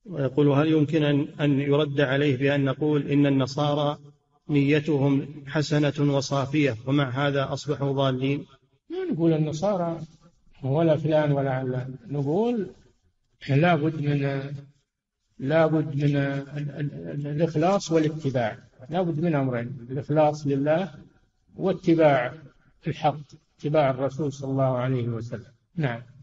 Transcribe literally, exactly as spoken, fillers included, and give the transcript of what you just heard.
ويقول هل يمكن أن يرد عليه بأن نقول إن النصارى نيتهم حسنة وصافية ومع هذا أصبحوا ضالين؟ ما نقول النصارى ولا فلان ولا علان، نقول لا بد من لا بد من الإخلاص والاتباع، لا بد من أمرين: الإخلاص لله واتباع الحق، اتباع الرسول صلى الله عليه وسلم. نعم.